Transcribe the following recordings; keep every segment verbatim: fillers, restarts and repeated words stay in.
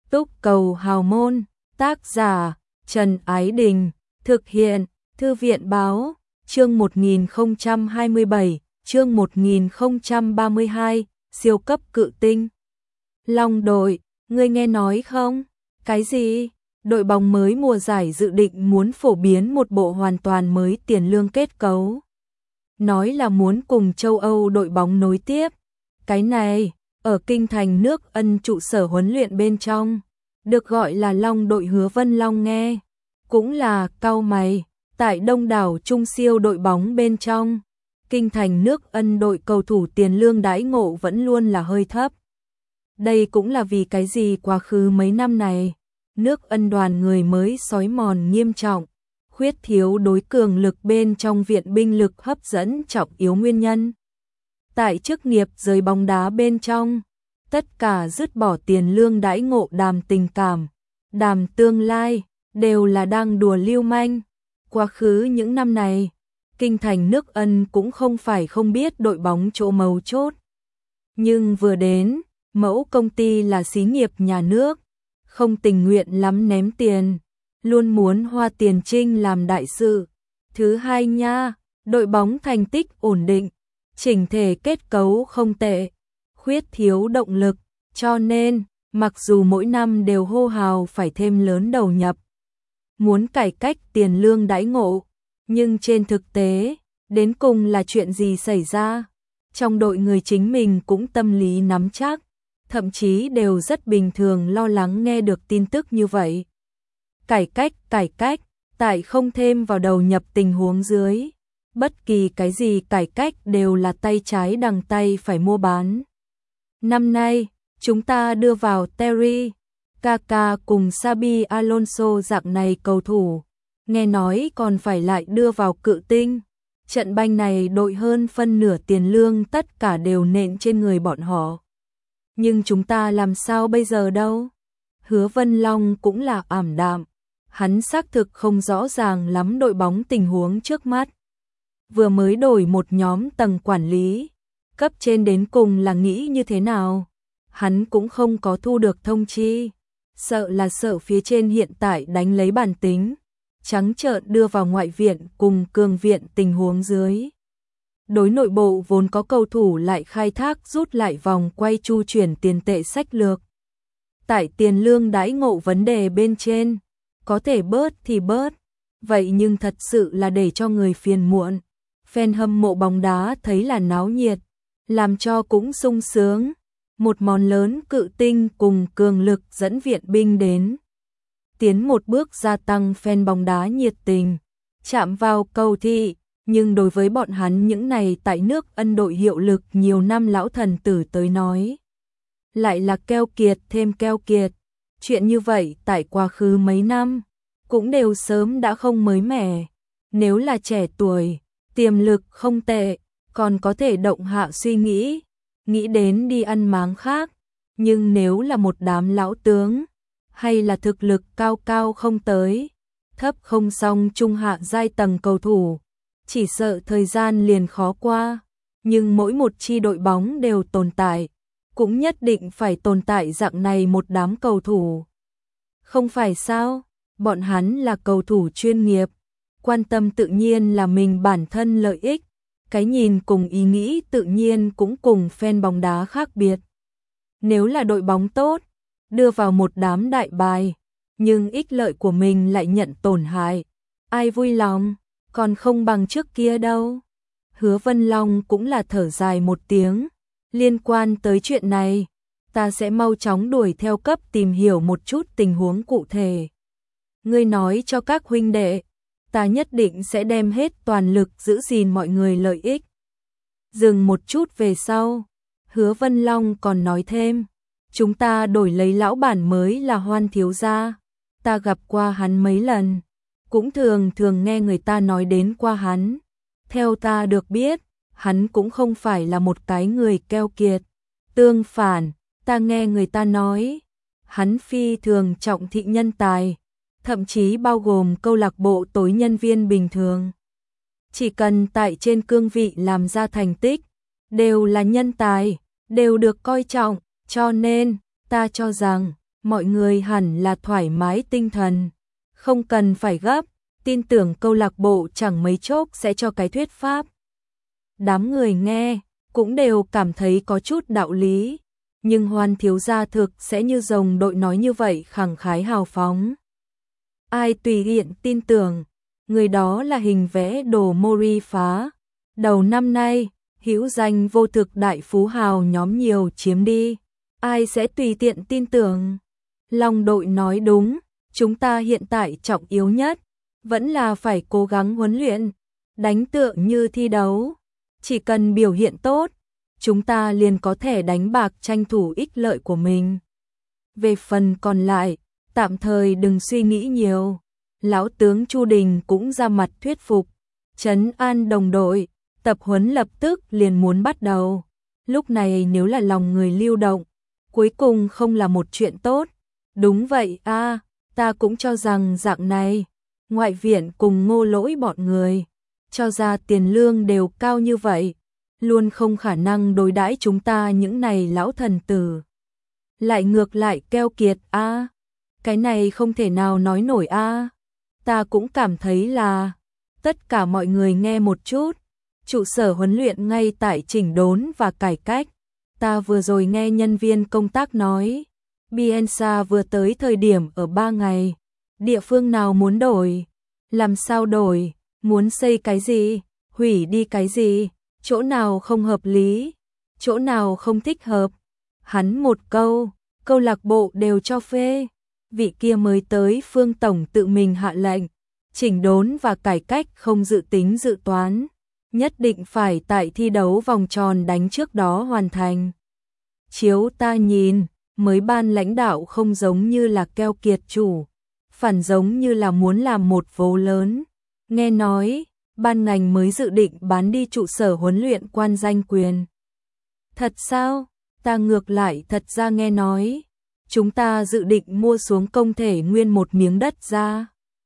Túc Cầu Hào Môn, tác giả Trần Ái Đình, thực hiện Thư viện Báo, chương một nghìn không trăm hai mươi bảy, chương một nghìn không trăm ba mươi hai, siêu cấp cự tinh. Long đội, ngươi nghe nói không? Cái gì? Đội bóng mới mùa giải dự định muốn phổ biến một bộ hoàn toàn mới tiền lương kết cấu. Nói là muốn cùng châu Âu đội bóng nối tiếp. Cái này, ở kinh thành nước Ân trụ sở huấn luyện bên trong, được gọi là Long đội Hứa Vân Long nghe, cũng là cau mày, tại đông đảo trung siêu đội bóng bên trong, kinh thành nước Ân đội cầu thủ tiền lương đãi ngộ vẫn luôn là hơi thấp. Đây cũng là vì cái gì quá khứ mấy năm này, nước Ân đoàn người mới xói mòn nghiêm trọng, khuyết thiếu đối cường lực bên trong viện binh lực hấp dẫn trọng yếu nguyên nhân. Tại chức nghiệp giới bóng đá bên trong, tất cả dứt bỏ tiền lương đãi ngộ đàm tình cảm, đàm tương lai, đều là đang đùa lưu manh. Quá khứ những năm này, kinh thành nước Ân cũng không phải không biết đội bóng chỗ mấu chốt. Nhưng vừa đến, mẫu công ty là xí nghiệp nhà nước, không tình nguyện lắm ném tiền, luôn muốn hoa tiền trinh làm đại sự. Thứ hai nha, đội bóng thành tích ổn định, chỉnh thể kết cấu không tệ, khuyết thiếu động lực, cho nên, mặc dù mỗi năm đều hô hào phải thêm lớn đầu nhập, muốn cải cách tiền lương đãi ngộ, nhưng trên thực tế, đến cùng là chuyện gì xảy ra? Trong đội người chính mình cũng tâm lý nắm chắc, thậm chí đều rất bình thường lo lắng nghe được tin tức như vậy. Cải cách, cải cách, tại không thêm vào đầu nhập tình huống dưới, bất kỳ cái gì cải cách đều là tay trái đằng tay phải mua bán. Năm nay, chúng ta đưa vào Terry, Kaká cùng Xabi Alonso dạng này cầu thủ, nghe nói còn phải lại đưa vào cự tinh. Trận banh này đội hơn phân nửa tiền lương tất cả đều nện trên người bọn họ. Nhưng chúng ta làm sao bây giờ đâu? Hứa Vân Long cũng là ảm đạm, hắn xác thực không rõ ràng lắm đội bóng tình huống trước mắt. Vừa mới đổi một nhóm tầng quản lý, cấp trên đến cùng là nghĩ như thế nào? Hắn cũng không có thu được thông chi, sợ là sợ phía trên hiện tại đánh lấy bản tính, trắng trợn đưa vào ngoại viện cùng cường viện tình huống dưới. Đối nội bộ vốn có cầu thủ lại khai thác rút lại vòng quay chu chuyển tiền tệ sách lược. Tại tiền lương đãi ngộ vấn đề bên trên, có thể bớt thì bớt, vậy nhưng thật sự là để cho người phiền muộn. Fan hâm mộ bóng đá thấy là náo nhiệt, làm cho cũng sung sướng. Một món lớn cự tinh cùng cường lực dẫn viện binh đến. Tiến một bước gia tăng fan bóng đá nhiệt tình, chạm vào cầu thị, nhưng đối với bọn hắn những này tại nước Ân đội hiệu lực nhiều năm lão thần tử tới nói, lại là keo kiệt thêm keo kiệt. Chuyện như vậy tại quá khứ mấy năm, cũng đều sớm đã không mới mẻ. Nếu là trẻ tuổi, tiềm lực không tệ, còn có thể động hạ suy nghĩ, nghĩ đến đi ăn máng khác. Nhưng nếu là một đám lão tướng, hay là thực lực cao cao không tới, thấp không xong trung hạ giai tầng cầu thủ, chỉ sợ thời gian liền khó qua. Nhưng mỗi một chi đội bóng đều tồn tại, cũng nhất định phải tồn tại dạng này một đám cầu thủ. Không phải sao? Bọn hắn là cầu thủ chuyên nghiệp, quan tâm tự nhiên là mình bản thân lợi ích, cái nhìn cùng ý nghĩ tự nhiên cũng cùng fan bóng đá khác biệt. Nếu là đội bóng tốt, đưa vào một đám đại bài, nhưng ích lợi của mình lại nhận tổn hại, ai vui lòng, còn không bằng trước kia đâu. Hứa Vân Long cũng là thở dài một tiếng, liên quan tới chuyện này, ta sẽ mau chóng đuổi theo cấp tìm hiểu một chút tình huống cụ thể. Ngươi nói cho các huynh đệ, ta nhất định sẽ đem hết toàn lực giữ gìn mọi người lợi ích. Dừng một chút về sau, Hứa Vân Long còn nói thêm, chúng ta đổi lấy lão bản mới là Hoan thiếu gia, ta gặp qua hắn mấy lần, cũng thường thường nghe người ta nói đến qua hắn. Theo ta được biết, hắn cũng không phải là một cái người keo kiệt. Tương phản, ta nghe người ta nói, hắn phi thường trọng thị nhân tài, thậm chí bao gồm câu lạc bộ tối nhân viên bình thường. Chỉ cần tại trên cương vị làm ra thành tích, đều là nhân tài, đều được coi trọng, cho nên, ta cho rằng, mọi người hẳn là thoải mái tinh thần, không cần phải gấp, tin tưởng câu lạc bộ chẳng mấy chốc sẽ cho cái thuyết pháp. Đám người nghe, cũng đều cảm thấy có chút đạo lý, nhưng Hoan thiếu gia thực sẽ như rồng đội nói như vậy khẳng khái hào phóng. Ai tùy tiện tin tưởng, người đó là hình vẽ đồ Mori phá. Đầu năm nay, hữu danh vô thực đại phú hào nhóm nhiều chiếm đi, ai sẽ tùy tiện tin tưởng. Long đội nói đúng, chúng ta hiện tại trọng yếu nhất, vẫn là phải cố gắng huấn luyện, đánh tựa như thi đấu. Chỉ cần biểu hiện tốt, chúng ta liền có thể đánh bạc tranh thủ ích lợi của mình. Về phần còn lại, tạm thời đừng suy nghĩ nhiều. Lão tướng Chu Đình cũng ra mặt thuyết phục, trấn an đồng đội, tập huấn lập tức liền muốn bắt đầu. Lúc này nếu là lòng người lưu động, cuối cùng không là một chuyện tốt. Đúng vậy a, à, ta cũng cho rằng dạng này, ngoại viện cùng Ngô Lỗi bọn người, cho ra tiền lương đều cao như vậy, luôn không khả năng đối đãi chúng ta những này lão thần tử. Lại ngược lại keo kiệt a, à, cái này không thể nào nói nổi a. À. Ta cũng cảm thấy là, tất cả mọi người nghe một chút, trụ sở huấn luyện ngay tại chỉnh đốn và cải cách. Ta vừa rồi nghe nhân viên công tác nói, Bielsa vừa tới thời điểm ở ba ngày, địa phương nào muốn đổi, làm sao đổi, muốn xây cái gì, hủy đi cái gì, chỗ nào không hợp lý, chỗ nào không thích hợp. Hắn một câu, câu lạc bộ đều cho phê. Vị kia mới tới Phương Tổng tự mình hạ lệnh, chỉnh đốn và cải cách không dự tính dự toán, nhất định phải tại thi đấu vòng tròn đánh trước đó hoàn thành. Chiếu ta nhìn, mới ban lãnh đạo không giống như là keo kiệt chủ, phản giống như là muốn làm một vố lớn. Nghe nói, ban ngành mới dự định bán đi trụ sở huấn luyện quan danh quyền. Thật sao? Ta ngược lại thật ra nghe nói, chúng ta dự định mua xuống công thể nguyên một miếng đất ra.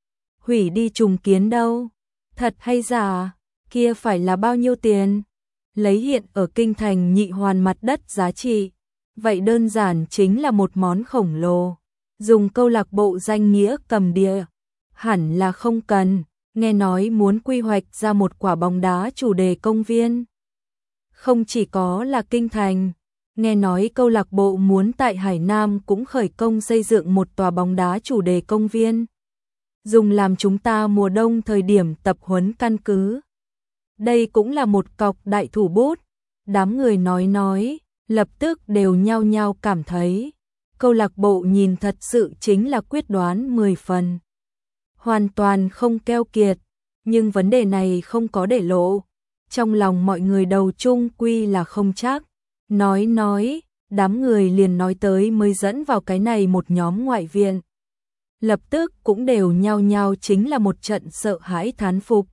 Hủy đi trùng kiến đâu? Thật hay giả? Kia phải là bao nhiêu tiền? Lấy hiện ở kinh thành nhị hoàn mặt đất giá trị. Vậy đơn giản chính là một món khổng lồ. Dùng câu lạc bộ danh nghĩa cầm địa. Hẳn là không cần. Nghe nói muốn quy hoạch ra một quả bóng đá chủ đề công viên. Không chỉ có là kinh thành. Nghe nói câu lạc bộ muốn tại Hải Nam cũng khởi công xây dựng một tòa bóng đá chủ đề công viên. Dùng làm chúng ta mùa đông thời điểm tập huấn căn cứ. Đây cũng là một cọc đại thủ bút. Đám người nói nói, lập tức đều nhao nhao cảm thấy. Câu lạc bộ nhìn thật sự chính là quyết đoán mười phần. Hoàn toàn không keo kiệt, nhưng vấn đề này không có để lộ. Trong lòng mọi người đầu chung quy là không chắc. Nói nói, đám người liền nói tới mới dẫn vào cái này một nhóm ngoại viện. Lập tức cũng đều nhao nhao chính là một trận sợ hãi thán phục.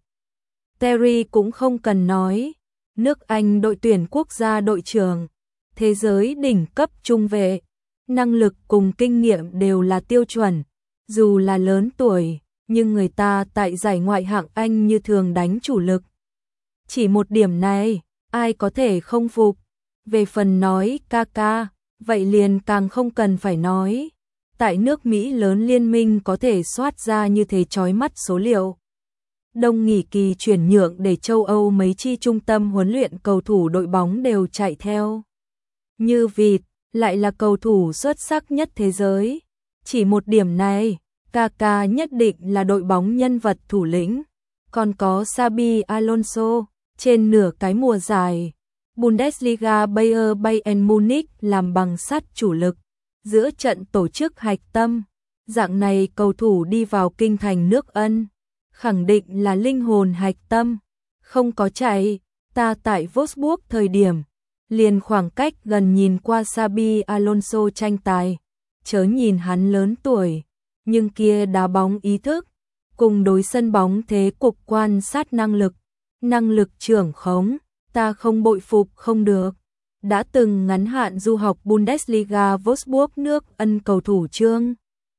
Terry cũng không cần nói, nước Anh đội tuyển quốc gia đội trưởng, thế giới đỉnh cấp trung vệ, năng lực cùng kinh nghiệm đều là tiêu chuẩn, dù là lớn tuổi, nhưng người ta tại giải ngoại hạng Anh như thường đánh chủ lực. Chỉ một điểm này, ai có thể không phục. Về phần nói ca ca, vậy liền càng không cần phải nói. Tại nước Mỹ lớn liên minh có thể soát ra như thế chói mắt số liệu. Đông nghỉ kỳ chuyển nhượng để châu Âu mấy chi trung tâm huấn luyện cầu thủ đội bóng đều chạy theo. Như vịt, lại là cầu thủ xuất sắc nhất thế giới. Chỉ một điểm này, Kaká nhất định là đội bóng nhân vật thủ lĩnh. Còn có Xabi Alonso, trên nửa cái mùa giải. Bundesliga Bayer Bayern Munich làm bằng sắt chủ lực, giữa trận tổ chức hạch tâm. Dạng này cầu thủ đi vào kinh thành nước Ân, khẳng định là linh hồn hạch tâm. Không có chạy, ta tại Wolfsburg thời điểm, liền khoảng cách gần nhìn qua Xabi Alonso tranh tài. Chớ nhìn hắn lớn tuổi, nhưng kia đá bóng ý thức, cùng đối sân bóng thế cục quan sát năng lực, năng lực trưởng khống. Ta không bội phục không được. Đã từng ngắn hạn du học Bundesliga Wolfsburg nước Ân cầu thủ Trương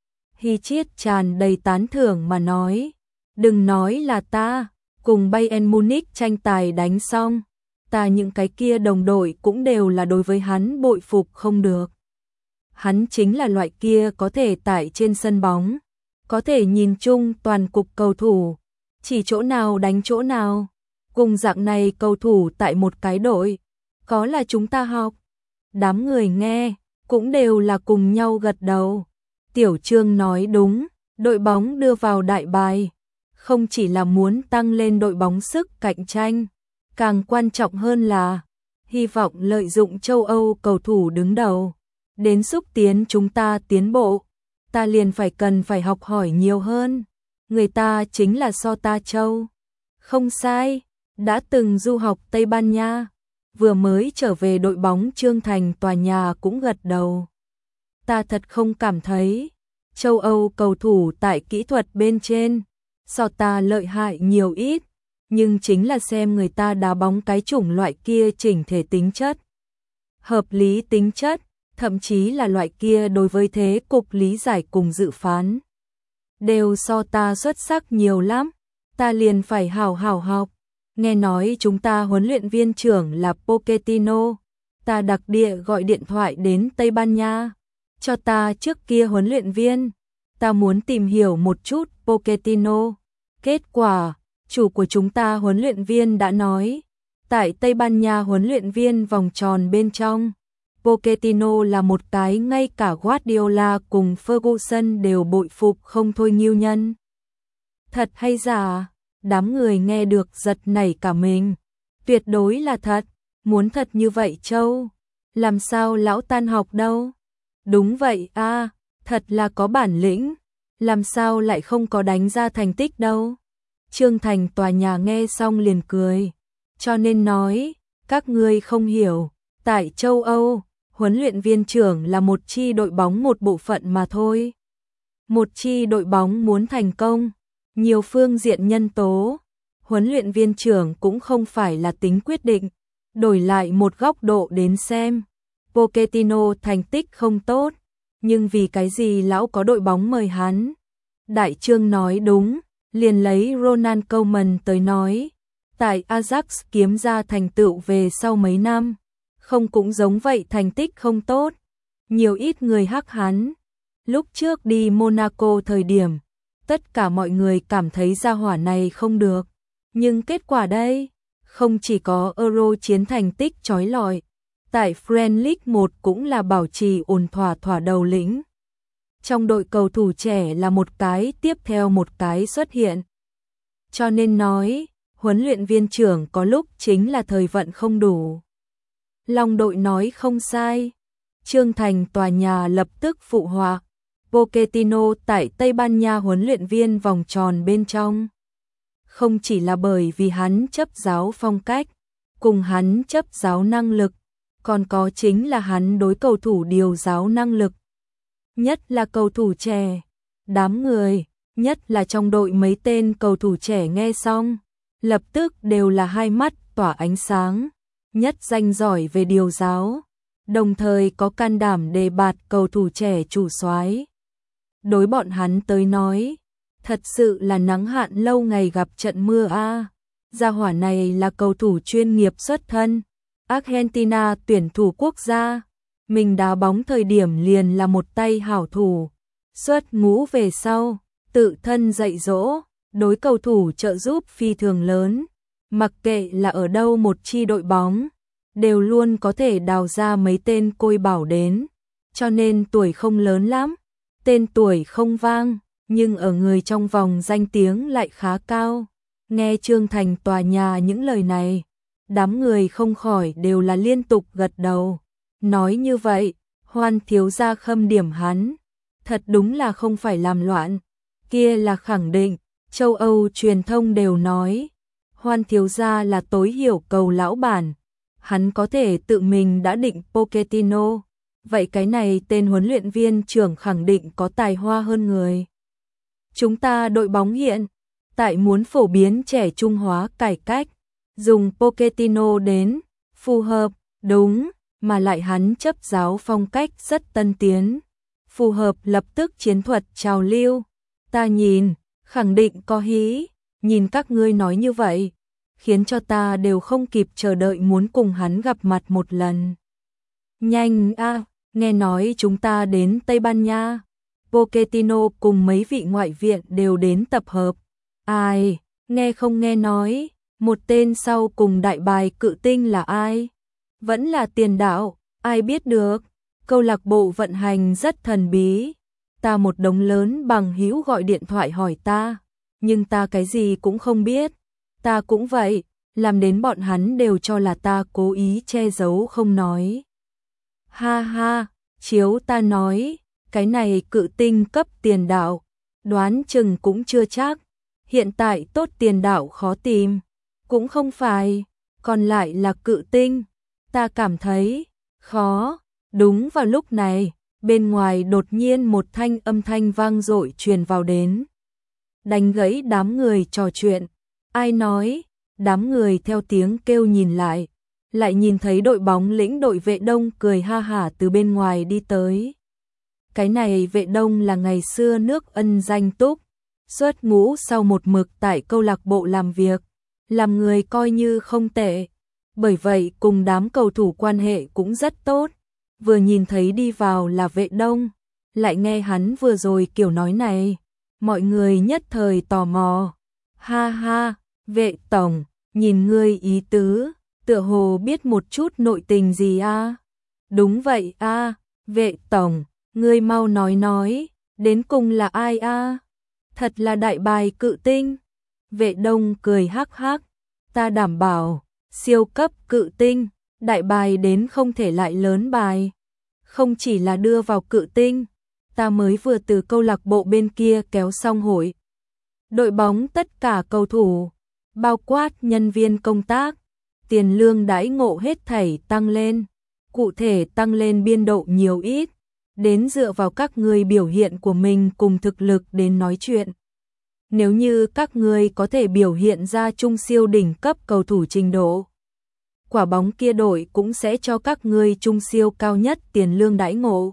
Hy Chiết tràn đầy tán thưởng mà nói. Đừng nói là ta, cùng Bayern Munich tranh tài đánh xong. Ta những cái kia đồng đội cũng đều là đối với hắn bội phục không được. hắn chính là loại kia có thể tại trên sân bóng, có thể nhìn chung toàn cục cầu thủ, chỉ chỗ nào đánh chỗ nào. Cùng dạng này cầu thủ tại một cái đội, có là chúng ta học. Đám người nghe, cũng đều là cùng nhau gật đầu. Tiểu Trương nói đúng, đội bóng đưa vào đại bài, không chỉ là muốn tăng lên đội bóng sức cạnh tranh, càng quan trọng hơn là hy vọng lợi dụng châu Âu cầu thủ đứng đầu, đến xúc tiến chúng ta tiến bộ. Ta liền phải cần phải học hỏi nhiều hơn, người ta chính là so ta châu. Không sai, đã từng du học Tây Ban Nha, vừa mới trở về đội bóng Trương Thành tòa nhà cũng gật đầu. Ta thật không cảm thấy châu Âu cầu thủ tại kỹ thuật bên trên so ta lợi hại nhiều ít, nhưng chính là xem người ta đá bóng cái chủng loại kia chỉnh thể tính chất, hợp lý tính chất, thậm chí là loại kia đối với thế cục lý giải cùng dự phán, đều so ta xuất sắc nhiều lắm, ta liền phải hào hào học. Nghe nói chúng ta huấn luyện viên trưởng là Pochettino, ta đặc địa gọi điện thoại đến Tây Ban Nha, cho ta trước kia huấn luyện viên, ta muốn tìm hiểu một chút Pochettino. Kết quả, chủ của chúng ta huấn luyện viên đã nói, tại Tây Ban Nha huấn luyện viên vòng tròn bên trong, Pochettino là một cái ngay cả Guardiola cùng Ferguson đều bội phục không thôi nghiêu nhân. Thật hay giả? Đám người nghe được giật nảy cả mình. Tuyệt đối là thật, muốn thật như vậy Châu, làm sao lão tan học đâu? Đúng vậy a, thật là có bản lĩnh, làm sao lại không có đánh ra thành tích đâu? Trương Thành tòa nhà nghe xong liền cười, cho nên nói, các ngươi không hiểu, tại châu Âu, huấn luyện viên trưởng là một chi đội bóng một bộ phận mà thôi. Một chi đội bóng muốn thành công, nhiều phương diện nhân tố, huấn luyện viên trưởng cũng không phải là tính quyết định. Đổi lại một góc độ đến xem, Pochettino thành tích không tốt, nhưng vì cái gì lão có đội bóng mời hắn? Đại Trương nói đúng, liền lấy Ronald Koeman tới nói, tại Ajax kiếm ra thành tựu về sau mấy năm, không cũng giống vậy thành tích không tốt, nhiều ít người hắc hắn. Lúc trước đi Monaco thời điểm, tất cả mọi người cảm thấy gia hỏa này không được, nhưng kết quả đây, không chỉ có Euro chiến thành tích chói lọi, tại Premier League một cũng là bảo trì ổn thỏa thỏa đầu lĩnh. Trong đội cầu thủ trẻ là một cái tiếp theo một cái xuất hiện. Cho nên nói, huấn luyện viên trưởng có lúc chính là thời vận không đủ. Long đội nói không sai. Trương Thành tòa nhà lập tức phụ họa. Pochettino tại Tây Ban Nha huấn luyện viên vòng tròn bên trong. Không chỉ là bởi vì hắn chấp giáo phong cách, cùng hắn chấp giáo năng lực, còn có chính là hắn đối cầu thủ điều giáo năng lực. Nhất là cầu thủ trẻ, đám người, nhất là trong đội mấy tên cầu thủ trẻ nghe xong, lập tức đều là hai mắt tỏa ánh sáng, nhất danh giỏi về điều giáo, đồng thời có can đảm đề bạt cầu thủ trẻ chủ soái. Đối bọn hắn tới nói, thật sự là nắng hạn lâu ngày gặp trận mưa a. Gia hỏa này là cầu thủ chuyên nghiệp xuất thân, Argentina tuyển thủ quốc gia, mình đá bóng thời điểm liền là một tay hảo thủ, xuất ngũ về sau, tự thân dạy dỗ, đối cầu thủ trợ giúp phi thường lớn, mặc kệ là ở đâu một chi đội bóng, đều luôn có thể đào ra mấy tên côi bảo đến, cho nên tuổi không lớn lắm, tên tuổi không vang, nhưng ở người trong vòng danh tiếng lại khá cao. Nghe Trương Thành tòa nhà những lời này, đám người không khỏi đều là liên tục gật đầu. Nói như vậy, Hoan thiếu gia khâm điểm hắn, thật đúng là không phải làm loạn, kia là khẳng định, châu Âu truyền thông đều nói, Hoan thiếu gia là tối hiểu cầu lão bản, hắn có thể tự mình đã định Pochettino, vậy cái này tên huấn luyện viên trưởng khẳng định có tài hoa hơn người. Chúng ta đội bóng hiện tại muốn phổ biến trẻ trung hóa cải cách, dùng Pochettino đến, phù hợp, đúng, mà lại hắn chấp giáo phong cách rất tân tiến, phù hợp lập tức chiến thuật trào lưu. Ta nhìn, khẳng định có hí, nhìn các ngươi nói như vậy, khiến cho ta đều không kịp chờ đợi muốn cùng hắn gặp mặt một lần. Nhanh a, nghe nói chúng ta đến Tây Ban Nha, Pochettino cùng mấy vị ngoại viện đều đến tập hợp. Ai, nghe không nghe nói, một tên sau cùng đại bài cự tinh là ai? Vẫn là Tiền Đạo, ai biết được, câu lạc bộ vận hành rất thần bí. Ta một đống lớn bằng hữu gọi điện thoại hỏi ta, nhưng ta cái gì cũng không biết. Ta cũng vậy, làm đến bọn hắn đều cho là ta cố ý che giấu không nói. Ha ha, chiếu ta nói, cái này cự tinh cấp Tiền Đạo, đoán chừng cũng chưa chắc. Hiện tại tốt Tiền Đạo khó tìm, cũng không phải, còn lại là cự tinh. Ta cảm thấy khó. Đúng vào lúc này, bên ngoài đột nhiên một thanh âm thanh vang dội truyền vào đến, đánh gãy đám người trò chuyện. Ai nói? Đám người theo tiếng kêu nhìn lại, lại nhìn thấy đội bóng lĩnh đội Vệ Đông cười ha hả từ bên ngoài đi tới. Cái này Vệ Đông là ngày xưa nước Ân danh túc, xuất ngũ sau một mực tại câu lạc bộ làm việc, làm người coi như không tệ, bởi vậy cùng đám cầu thủ quan hệ cũng rất tốt. Vừa nhìn thấy đi vào là Vệ Đông, lại nghe hắn vừa rồi kiểu nói này, mọi người nhất thời tò mò. Ha ha, Vệ tổng, nhìn ngươi ý tứ, tựa hồ biết một chút nội tình gì a? Đúng vậy a, Vệ tổng, ngươi mau nói nói, đến cùng là ai a? Thật là đại bài cự tinh. Vệ Đông cười hắc hắc, ta đảm bảo, siêu cấp cự tinh, đại bài đến không thể lại lớn bài. Không chỉ là đưa vào cự tinh, ta mới vừa từ câu lạc bộ bên kia kéo xong hội. Đội bóng tất cả cầu thủ, bao quát nhân viên công tác, tiền lương đãi ngộ hết thảy tăng lên. Cụ thể tăng lên biên độ nhiều ít, đến dựa vào các người biểu hiện của mình cùng thực lực đến nói chuyện. Nếu như các người có thể biểu hiện ra trung siêu đỉnh cấp cầu thủ trình độ, quả bóng kia đội cũng sẽ cho các người trung siêu cao nhất tiền lương đãi ngộ.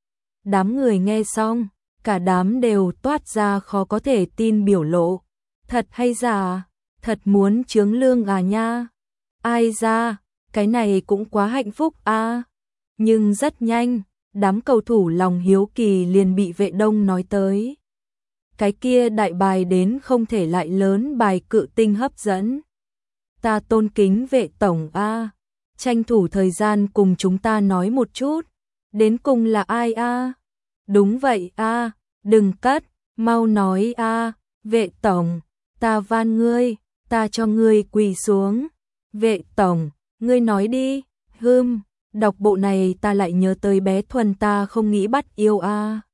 Đám người nghe xong, cả đám đều toát ra khó có thể tin biểu lộ. Thật hay giả? Thật muốn chướng lương à nha? Ai ra, cái này cũng quá hạnh phúc a. Nhưng rất nhanh, đám cầu thủ lòng hiếu kỳ liền bị Vệ Đông nói tới. Cái kia đại bài đến không thể lại lớn bài cự tinh hấp dẫn. Ta tôn kính Vệ tổng a, tranh thủ thời gian cùng chúng ta nói một chút, đến cùng là ai a? Đúng vậy a, đừng cất, mau nói a, Vệ tổng, ta van ngươi, ta cho ngươi quỳ xuống. Vệ tổng, ngươi nói đi. Hừm, đọc bộ này ta lại nhớ tới bé Thuần ta không nghĩ bắt yêu a.